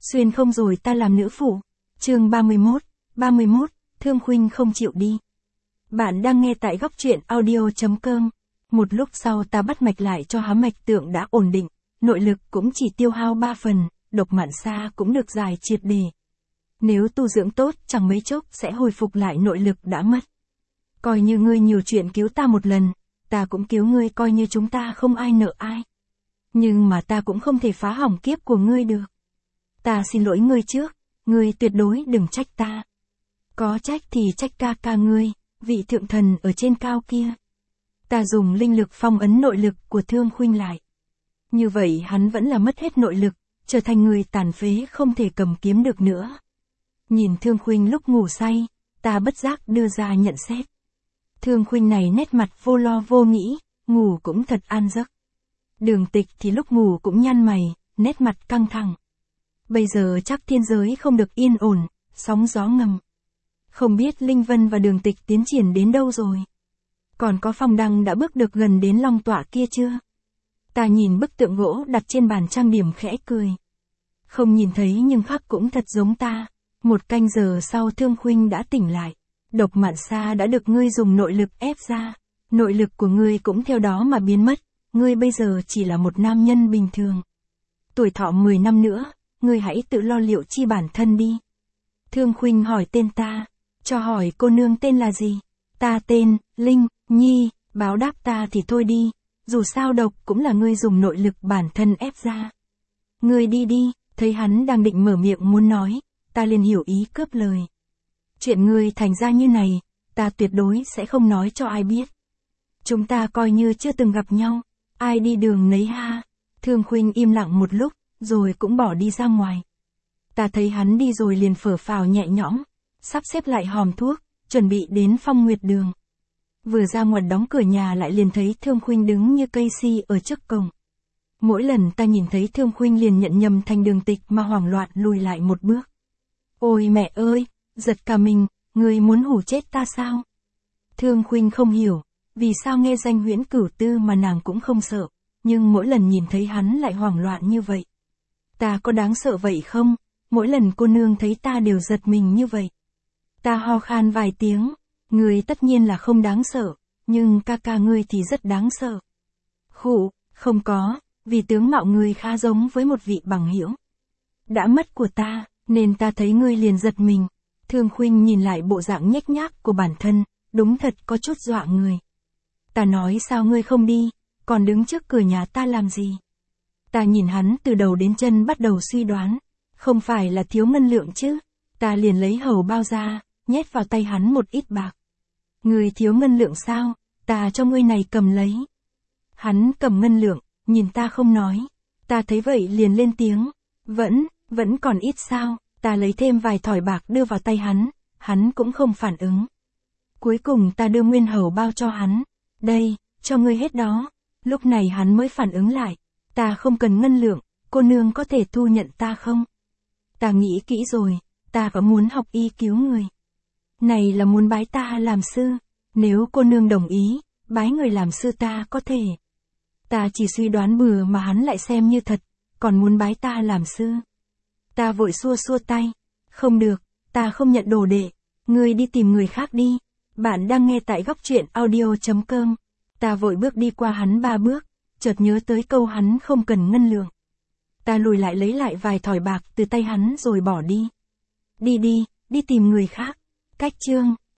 Xuyên không rồi ta làm nữ phụ. Chương 31, Thương Khuynh không chịu đi. Bạn đang nghe tại góc truyện audio.com. Một lúc sau ta bắt mạch lại cho há mạch tượng đã ổn định, nội lực cũng chỉ tiêu hao 3 phần, độc mạn sa cũng được giải triệt để. Nếu tu dưỡng tốt chẳng mấy chốc sẽ hồi phục lại nội lực đã mất. Coi như ngươi nhiều chuyện cứu ta một lần, ta cũng cứu ngươi, coi như chúng ta không ai nợ ai. Nhưng mà ta cũng không thể phá hỏng kiếp của ngươi được. Ta xin lỗi ngươi trước, ngươi tuyệt đối đừng trách ta. Có trách thì trách ca ngươi, vị thượng thần ở trên cao kia. Ta dùng linh lực phong ấn nội lực của Thương Khuynh lại. Như vậy hắn vẫn là mất hết nội lực, trở thành người tàn phế không thể cầm kiếm được nữa. Nhìn Thương Khuynh lúc ngủ say, ta bất giác đưa ra nhận xét. Thương Khuynh này nét mặt vô lo vô nghĩ, ngủ cũng thật an giấc. Đường Tịch thì lúc ngủ cũng nhăn mày, nét mặt căng thẳng. Bây giờ chắc thiên giới không được yên ổn, sóng gió ngầm. Không biết Linh Vân và Đường Tịch tiến triển đến đâu rồi. Còn có Phong Đăng đã bước được gần đến long tọa kia chưa? Ta nhìn bức tượng gỗ đặt trên bàn trang điểm khẽ cười. Không nhìn thấy nhưng khắc cũng thật giống ta. 1 canh giờ sau Thương Khuynh đã tỉnh lại. Độc mạn sa đã được ngươi dùng nội lực ép ra. Nội lực của ngươi cũng theo đó mà biến mất. Ngươi bây giờ chỉ là một nam nhân bình thường. Tuổi thọ 10 năm nữa, ngươi hãy tự lo liệu chi bản thân đi. Thương Khuynh hỏi tên ta. Cho hỏi cô nương tên là gì? Ta tên, Linh, Nhi, báo đáp ta thì thôi đi. Dù sao độc cũng là ngươi dùng nội lực bản thân ép ra. Ngươi đi đi, thấy hắn đang định mở miệng muốn nói, ta liền hiểu ý cướp lời. Chuyện ngươi thành ra như này, ta tuyệt đối sẽ không nói cho ai biết. Chúng ta coi như chưa từng gặp nhau, ai đi đường nấy ha. Thương Khuynh im lặng một lúc, rồi cũng bỏ đi ra ngoài. Ta thấy hắn đi rồi liền phở phào nhẹ nhõm, sắp xếp lại hòm thuốc, chuẩn bị đến Phong Nguyệt Đường. Vừa ra ngoài đóng cửa nhà lại liền thấy Thương Khuynh đứng như cây si ở trước cổng. Mỗi lần ta nhìn thấy Thương Khuynh liền nhận nhầm thành Đường Tịch mà hoảng loạn lùi lại một bước. Ôi mẹ ơi, giật cả mình, ngươi muốn hù chết ta sao? Thương Khuynh không hiểu, vì sao nghe danh Huyễn Cửu Tư mà nàng cũng không sợ, nhưng mỗi lần nhìn thấy hắn lại hoảng loạn như vậy. Ta có đáng sợ vậy không? Mỗi lần cô nương thấy ta đều giật mình như vậy. Ta ho khan vài tiếng, ngươi tất nhiên là không đáng sợ, nhưng ca ngươi thì rất đáng sợ. Khụ, không có, vì tướng mạo ngươi khá giống với một vị bằng hữu đã mất của ta, nên ta thấy ngươi liền giật mình. Thương Khuynh nhìn lại bộ dạng nhếch nhác của bản thân, đúng thật có chút dọa người. Ta nói sao ngươi không đi, còn đứng trước cửa nhà ta làm gì? Ta nhìn hắn từ đầu đến chân bắt đầu suy đoán, không phải là thiếu ngân lượng chứ? Ta liền lấy hầu bao ra, nhét vào tay hắn một ít bạc. Ngươi thiếu ngân lượng sao? Ta cho ngươi này cầm lấy. Hắn cầm ngân lượng, nhìn ta không nói. Ta thấy vậy liền lên tiếng. Vẫn còn ít sao? Ta lấy thêm vài thỏi bạc đưa vào tay hắn cũng không phản ứng. Cuối cùng ta đưa nguyên hầu bao cho hắn. Đây, cho ngươi hết đó. Lúc này hắn mới phản ứng lại. Ta không cần ngân lượng, cô nương có thể thu nhận ta không? Ta nghĩ kỹ rồi, ta có muốn học y cứu người. Này là muốn bái ta làm sư, nếu cô nương đồng ý, bái người làm sư ta có thể. Ta chỉ suy đoán bừa mà hắn lại xem như thật, còn muốn bái ta làm sư. Ta vội xua tay, không được, ta không nhận đồ đệ, ngươi đi tìm người khác đi. Bạn đang nghe tại góc truyện audio.com. Ta vội bước đi qua hắn 3 bước, chợt nhớ tới câu hắn không cần ngân lượng. Ta lùi lại lấy lại vài thỏi bạc từ tay hắn rồi bỏ đi. Đi tìm người khác. Cách chương